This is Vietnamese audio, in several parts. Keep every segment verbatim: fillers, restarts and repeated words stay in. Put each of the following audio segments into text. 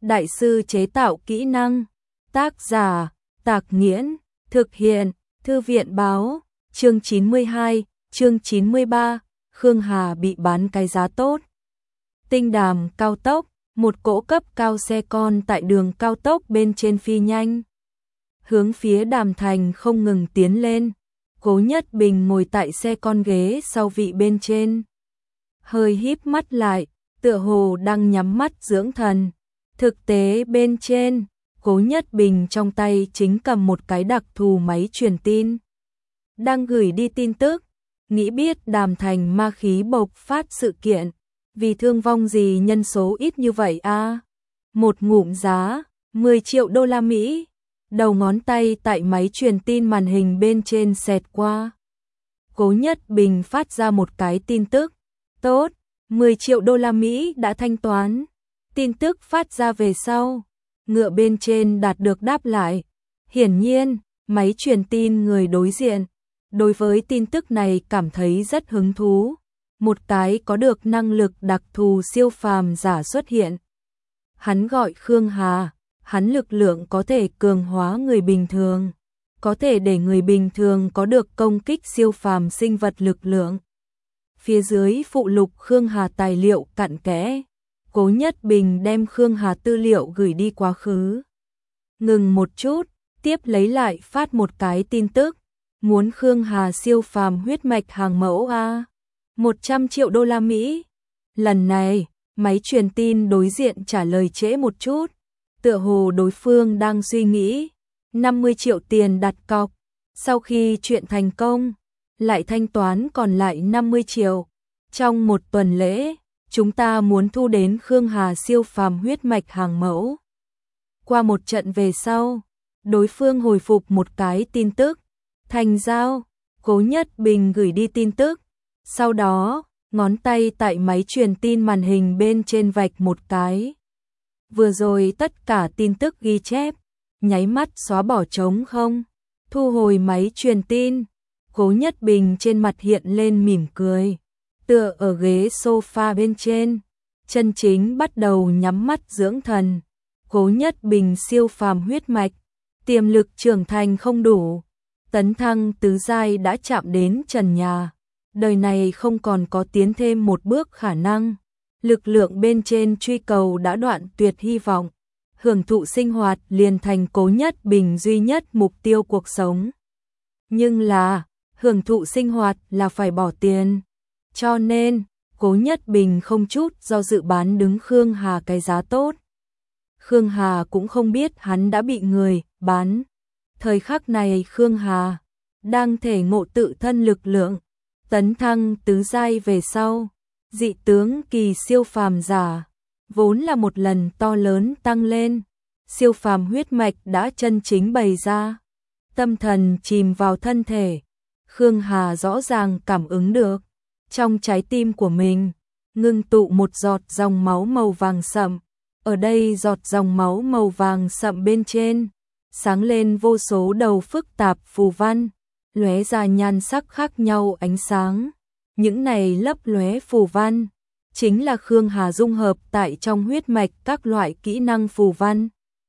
Đại sư chế tạo kỹ năng. Tác giả, Tạc Nghiễn. Thực hiện, Thư viện báo. Chương chín mươi hai, chương chín mươi ba, Khương Hà bị bán cái giá tốt. Tinh đàm cao tốc, một cỗ cấp cao xe con tại đường cao tốc bên trên phi nhanh. Hướng phía Đàm Thành không ngừng tiến lên. Cố Nhất Bình ngồi tại xe con ghế sau vị bên trên. Hơi híp mắt lại, tựa hồ đang nhắm mắt dưỡng thần. Thực tế bên trên, Cố Nhất Bình trong tay chính cầm một cái đặc thù máy truyền tin. Đang gửi đi tin tức, nghĩ biết Đàm Thành ma khí bộc phát sự kiện. Vì thương vong gì nhân số ít như vậy a? À? Một ngụm giá, mười triệu đô la Mỹ. Đầu ngón tay tại máy truyền tin màn hình bên trên xẹt qua. Cố Nhất Bình phát ra một cái tin tức. Tốt, mười triệu đô la Mỹ đã thanh toán. Tin tức phát ra về sau. Ngựa bên trên đạt được đáp lại. Hiển nhiên, máy truyền tin người đối diện. Đối với tin tức này cảm thấy rất hứng thú. Một cái có được năng lực đặc thù siêu phàm giả xuất hiện. Hắn gọi Khương Hà. Hắn lực lượng có thể cường hóa người bình thường, có thể để người bình thường có được công kích siêu phàm sinh vật lực lượng. Phía dưới phụ lục Khương Hà tài liệu cặn kẽ. Cố Nhất Bình đem Khương Hà tư liệu gửi đi quá khứ. Ngừng một chút, tiếp lấy lại phát một cái tin tức. Muốn Khương Hà siêu phàm huyết mạch hàng mẫu a, một trăm triệu đô la Mỹ. Lần này, máy truyền tin đối diện trả lời trễ một chút. Tựa hồ đối phương đang suy nghĩ. năm mươi triệu tiền đặt cọc. Sau khi chuyện thành công, lại thanh toán còn lại năm mươi triệu. Trong một tuần lễ, chúng ta muốn thu đến Khương Hà siêu phàm huyết mạch hàng mẫu. Qua một trận về sau, đối phương hồi phục một cái tin tức. Thành giao. Cố Nhất Bình gửi đi tin tức. Sau đó, ngón tay tại máy truyền tin màn hình bên trên vạch một cái. Vừa rồi tất cả tin tức ghi chép, nháy mắt xóa bỏ trống không. Thu hồi máy truyền tin, Cố Nhất Bình trên mặt hiện lên mỉm cười. Tựa ở ghế sofa bên trên, chân chính bắt đầu nhắm mắt dưỡng thần. Cố Nhất Bình siêu phàm huyết mạch, tiềm lực trưởng thành không đủ. Tấn thăng tứ giai đã chạm đến trần nhà. Đời này không còn có tiến thêm một bước khả năng. Lực lượng bên trên truy cầu đã đoạn tuyệt hy vọng. Hưởng thụ sinh hoạt liền thành Cố Nhất Bình duy nhất mục tiêu cuộc sống. Nhưng là, hưởng thụ sinh hoạt là phải bỏ tiền. Cho nên, Cố Nhất Bình không chút do dự bán đứng Khương Hà cái giá tốt. Khương Hà cũng không biết hắn đã bị người bán. Thời khắc này Khương Hà đang thể ngộ tự thân lực lượng, tấn thăng tứ giai về sau. Dị tướng kỳ siêu phàm giả, vốn là một lần to lớn tăng lên, siêu phàm huyết mạch đã chân chính bày ra. Tâm thần chìm vào thân thể, Khương Hà rõ ràng cảm ứng được, trong trái tim của mình, ngưng tụ một giọt dòng máu màu vàng sậm. Ở đây giọt dòng máu màu vàng sậm bên trên, sáng lên vô số đầu phức tạp phù văn, lóe ra nhan sắc khác nhau ánh sáng. Những này lấp lóe phù văn, chính là Khương Hà dung hợp tại trong huyết mạch các loại kỹ năng phù văn.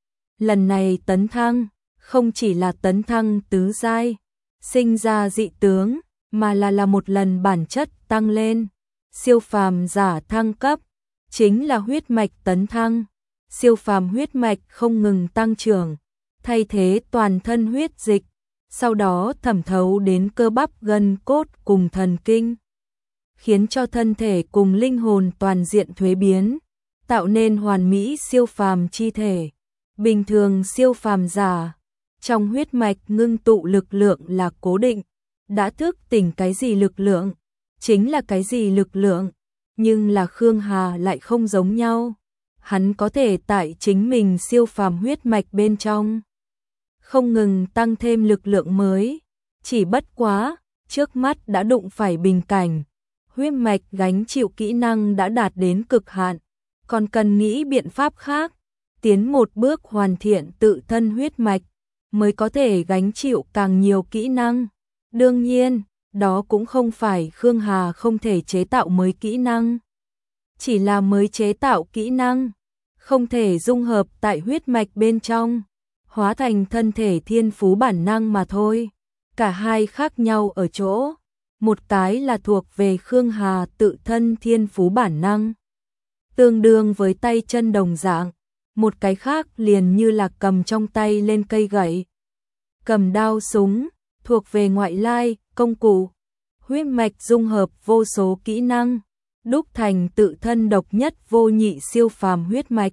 Lần này tấn thăng, không chỉ là tấn thăng tứ giai, sinh ra dị tướng, mà là là một lần bản chất tăng lên. Siêu phàm giả thăng cấp, chính là huyết mạch tấn thăng. Siêu phàm huyết mạch không ngừng tăng trưởng, thay thế toàn thân huyết dịch, sau đó thẩm thấu đến cơ bắp gân cốt cùng thần kinh. Khiến cho thân thể cùng linh hồn toàn diện thuế biến, tạo nên hoàn mỹ siêu phàm chi thể. Bình thường siêu phàm giả, trong huyết mạch ngưng tụ lực lượng là cố định, đã thức tỉnh cái gì lực lượng, chính là cái gì lực lượng. Nhưng là Khương Hà lại không giống nhau, hắn có thể tại chính mình siêu phàm huyết mạch bên trong, không ngừng tăng thêm lực lượng mới. Chỉ bất quá, trước mắt đã đụng phải bình cảnh. Huyết mạch gánh chịu kỹ năng đã đạt đến cực hạn, còn cần nghĩ biện pháp khác, tiến một bước hoàn thiện tự thân huyết mạch, mới có thể gánh chịu càng nhiều kỹ năng. Đương nhiên, đó cũng không phải Khương Hà không thể chế tạo mới kỹ năng, chỉ là mới chế tạo kỹ năng. không thể dung hợp tại huyết mạch bên trong, hóa thành thân thể thiên phú bản năng mà thôi. Cả hai khác nhau ở chỗ, một cái là thuộc về Khương Hà tự thân thiên phú bản năng, tương đương với tay chân đồng dạng, một cái khác liền như là cầm trong tay lên cây gậy, cầm đao súng, thuộc về ngoại lai, công cụ. Huyết mạch dung hợp vô số kỹ năng, đúc thành tự thân độc nhất vô nhị siêu phàm huyết mạch.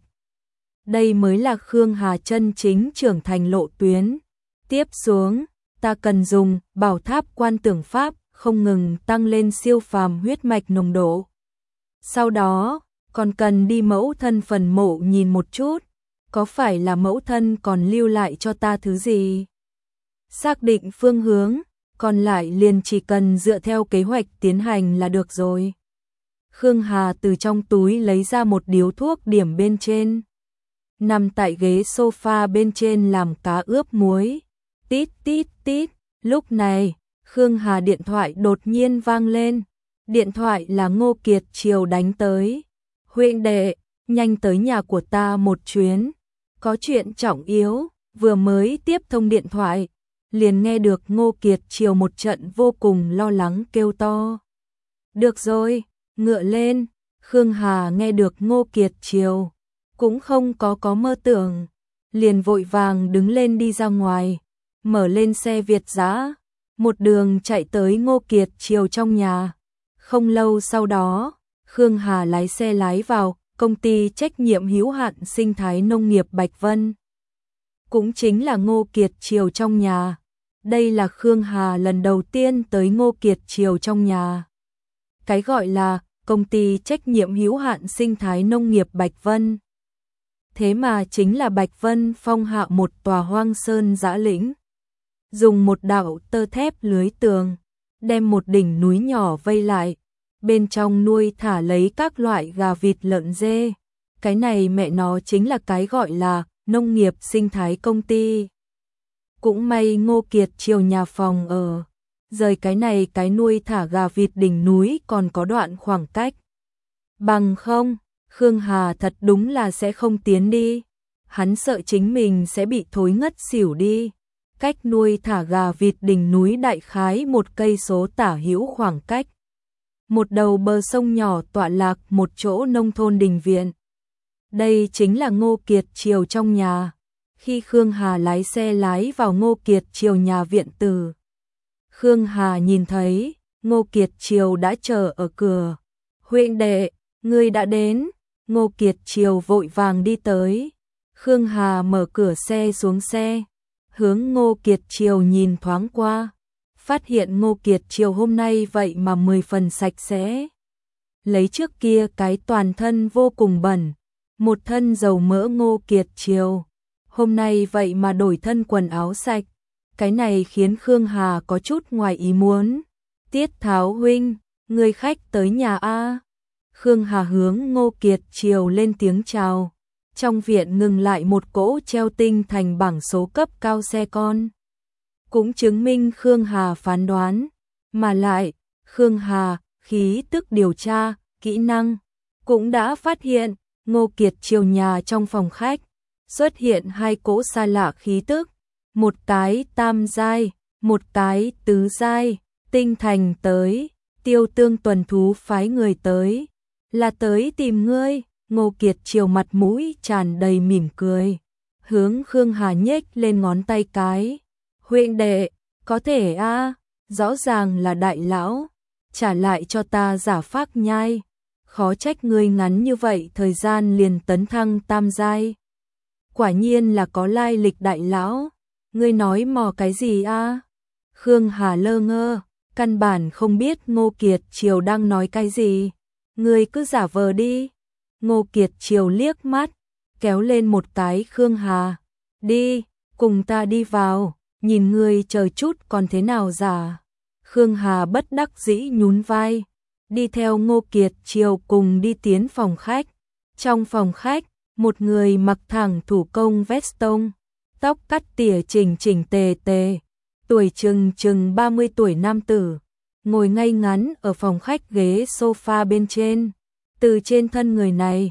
Đây mới là Khương Hà chân chính trưởng thành lộ tuyến. Tiếp xuống, ta cần dùng bảo tháp quan tưởng pháp không ngừng tăng lên siêu phàm huyết mạch nồng độ. Sau đó, còn cần đi mẫu thân phần mộ nhìn một chút, có phải là mẫu thân còn lưu lại cho ta thứ gì? Xác định phương hướng, còn lại liền chỉ cần dựa theo kế hoạch tiến hành là được rồi. Khương Hà từ trong túi lấy ra một điếu thuốc điểm bên trên. Nằm tại ghế sofa bên trên làm cá ướp muối. Tít tít tít, lúc này, Khương Hà điện thoại đột nhiên vang lên. Điện thoại là Ngô Kiệt Triều đánh tới. Huynh đệ, nhanh tới nhà của ta một chuyến. Có chuyện trọng yếu, vừa mới tiếp thông điện thoại. Liền nghe được Ngô Kiệt Triều một trận vô cùng lo lắng kêu to. Được rồi, ngựa lên. Khương Hà nghe được Ngô Kiệt Triều, cũng không có có mơ tưởng, liền vội vàng đứng lên đi ra ngoài, mở lên xe Việt dã, một đường chạy tới Ngô Kiệt Triều trong nhà. Không lâu sau đó, Khương Hà lái xe lái vào công ty trách nhiệm hữu hạn sinh thái nông nghiệp Bạch Vân. Cũng chính là Ngô Kiệt Triều trong nhà. Đây là Khương Hà lần đầu tiên tới Ngô Kiệt Triều trong nhà. Cái gọi là công ty trách nhiệm hữu hạn sinh thái nông nghiệp Bạch Vân. Thế mà chính là Bạch Vân phong hạ một tòa hoang sơn dã lĩnh. Dùng một đạo tơ thép lưới tường, đem một đỉnh núi nhỏ vây lại. Bên trong nuôi thả lấy các loại gà vịt lợn dê. Cái này mẹ nó chính là cái gọi là nông nghiệp sinh thái công ty. Cũng may Ngô Kiệt Triều nhà phòng ở, rời cái này cái nuôi thả gà vịt đỉnh núi còn có đoạn khoảng cách. Bằng không, Khương Hà thật đúng là sẽ không tiến đi. Hắn sợ chính mình sẽ bị thối ngất xỉu đi. Cách nuôi thả gà vịt đỉnh núi đại khái một cây số tả hữu khoảng cách. Một đầu bờ sông nhỏ tọa lạc một chỗ nông thôn đình viện. Đây chính là Ngô Kiệt Triều trong nhà. Khi Khương Hà lái xe lái vào Ngô Kiệt Triều nhà viện tử, Khương Hà nhìn thấy Ngô Kiệt Triều đã chờ ở cửa. Huynh đệ, ngươi đã đến. Ngô Kiệt Triều vội vàng đi tới. Khương Hà mở cửa xe xuống xe, hướng Ngô Kiệt Triều nhìn thoáng qua, phát hiện Ngô Kiệt Triều hôm nay vậy mà mười phần sạch sẽ. Lấy trước kia cái toàn thân vô cùng bẩn, một thân dầu mỡ Ngô Kiệt Triều, hôm nay vậy mà đổi thân quần áo sạch. Cái này khiến Khương Hà có chút ngoài ý muốn. Tiết Tháo huynh, người khách tới nhà a. Khương Hà hướng Ngô Kiệt Triều lên tiếng chào. Trong viện ngừng lại một cỗ treo tinh thành bảng số cấp cao xe con. Cũng chứng minh Khương Hà phán đoán. Mà lại, Khương Hà, khí tức điều tra, kỹ năng, cũng đã phát hiện, Ngô Kiệt Triều nhà trong phòng khách, xuất hiện hai cỗ xa lạ khí tức. Một cái tam giai, một cái tứ giai, tinh thành tới, Tiêu Tương tuần thú phái người tới. Là tới tìm ngươi. Ngô Kiệt Triều mặt mũi tràn đầy mỉm cười, hướng Khương Hà nhếch lên ngón tay cái. Huynh đệ, có thể a, rõ ràng là đại lão, trả lại cho ta giả phác nhai. Khó trách ngươi ngắn như vậy thời gian liền tấn thăng tam giai. Quả nhiên là có lai lịch đại lão, ngươi nói mò cái gì a? Khương Hà lơ ngơ, căn bản không biết Ngô Kiệt Triều đang nói cái gì. Ngươi cứ giả vờ đi. Ngô Kiệt Triều liếc mắt, kéo lên một cái Khương Hà. Đi, cùng ta đi vào, nhìn ngươi chờ chút còn thế nào giả. Khương Hà bất đắc dĩ nhún vai, đi theo Ngô Kiệt Triều cùng đi tiến phòng khách. Trong phòng khách, một người mặc thẳng thủ công veston, tóc cắt tỉa chỉnh chỉnh tề tề, tuổi chừng chừng ba mươi tuổi nam tử, ngồi ngay ngắn ở phòng khách ghế sofa bên trên. Từ trên thân người này,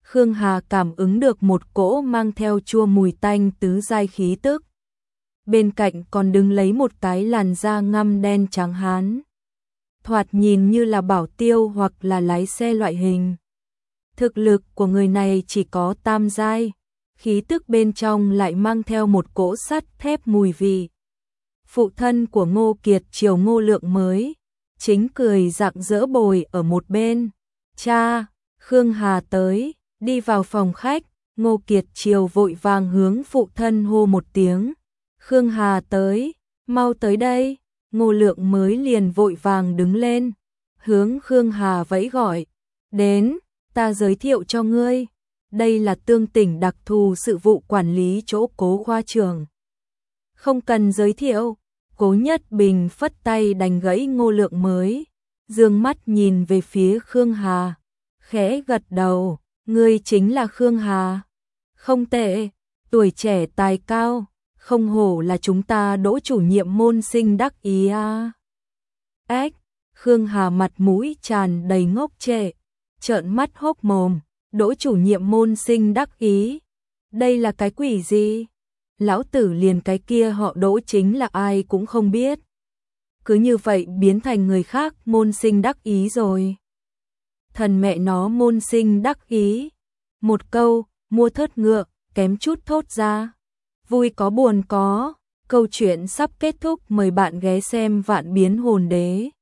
Khương Hà cảm ứng được một cỗ mang theo chua mùi tanh tứ giai khí tức. Bên cạnh còn đứng lấy một cái làn da ngăm đen trắng hán. Thoạt nhìn như là bảo tiêu hoặc là lái xe loại hình. Thực lực của người này chỉ có tam giai, khí tức bên trong lại mang theo một cỗ sắt thép mùi vị. Phụ thân của Ngô Kiệt Triều Ngô Lượng mới, chính cười rạng rỡ bồi ở một bên. Cha, Khương Hà tới, đi vào phòng khách, Ngô Kiệt Triều vội vàng hướng phụ thân hô một tiếng. Khương Hà tới, mau tới đây, Ngô Lượng mới liền vội vàng đứng lên, hướng Khương Hà vẫy gọi. Đến, ta giới thiệu cho ngươi, đây là Tương Tỉnh đặc thù sự vụ quản lý chỗ Cố khoa trưởng. Không cần giới thiệu, Cố Nhất Bình phất tay đành gãy Ngô Lượng mới, dương mắt nhìn về phía Khương Hà, khẽ gật đầu, ngươi chính là Khương Hà. Không tệ, tuổi trẻ tài cao, không hổ là chúng ta Đỗ chủ nhiệm môn sinh đắc ý a. Ếch, Khương Hà mặt mũi tràn đầy ngốc trệ, trợn mắt hốc mồm, Đỗ chủ nhiệm môn sinh đắc ý. Đây là cái quỷ gì? Lão tử liền cái kia họ Đỗ chính là ai cũng không biết. Cứ như vậy biến thành người khác môn sinh đắc ý rồi. Thần mẹ nó môn sinh đắc ý. Một câu, mua thớt ngựa, kém chút thốt ra. Vui có buồn có, câu chuyện sắp kết thúc, mời bạn ghé xem Vạn Biến Hồn Đế.